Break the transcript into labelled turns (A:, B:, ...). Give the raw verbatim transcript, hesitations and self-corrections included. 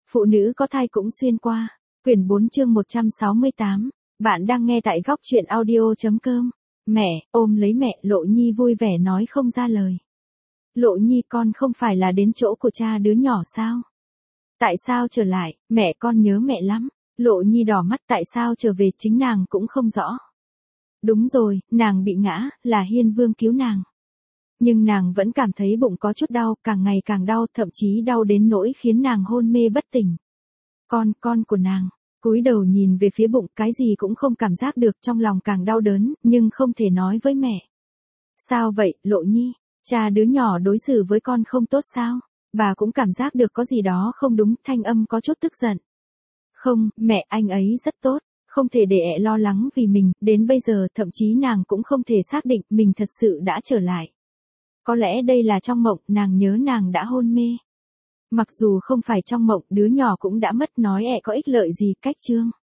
A: Phụ nữ có thai cũng xuyên qua. Quyển bốn chương một trăm sáu mươi tám. Bạn đang nghe tại góc truyện audio.com. Mẹ, ôm lấy mẹ, Lộ Nhi vui vẻ nói không ra lời. Lộ Nhi, con không phải là đến chỗ của cha đứa nhỏ sao? Tại sao trở lại, mẹ con nhớ mẹ lắm. Lộ Nhi đỏ mắt, tại sao trở về chính nàng cũng không rõ. Đúng rồi, nàng bị ngã, là Hiên Vương cứu nàng. Nhưng nàng vẫn cảm thấy bụng có chút đau, càng ngày càng đau, thậm chí đau đến nỗi khiến nàng hôn mê bất tỉnh. Con, con của nàng, cúi đầu nhìn về phía bụng, cái gì cũng không cảm giác được, trong lòng càng đau đớn, nhưng không thể nói với mẹ. Sao vậy, Lộ Nhi? Cha đứa nhỏ đối xử với con không tốt sao? Bà cũng cảm giác được có gì đó không đúng, thanh âm có chút tức giận. Không, mẹ, anh ấy rất tốt, không thể để ẹ lo lắng vì mình, đến bây giờ thậm chí nàng cũng không thể xác định mình thật sự đã trở lại. Có lẽ đây là trong mộng, nàng nhớ nàng đã hôn mê. Mặc dù không phải trong mộng, đứa nhỏ cũng đã mất, nói ẹ có ích lợi gì, cách chương.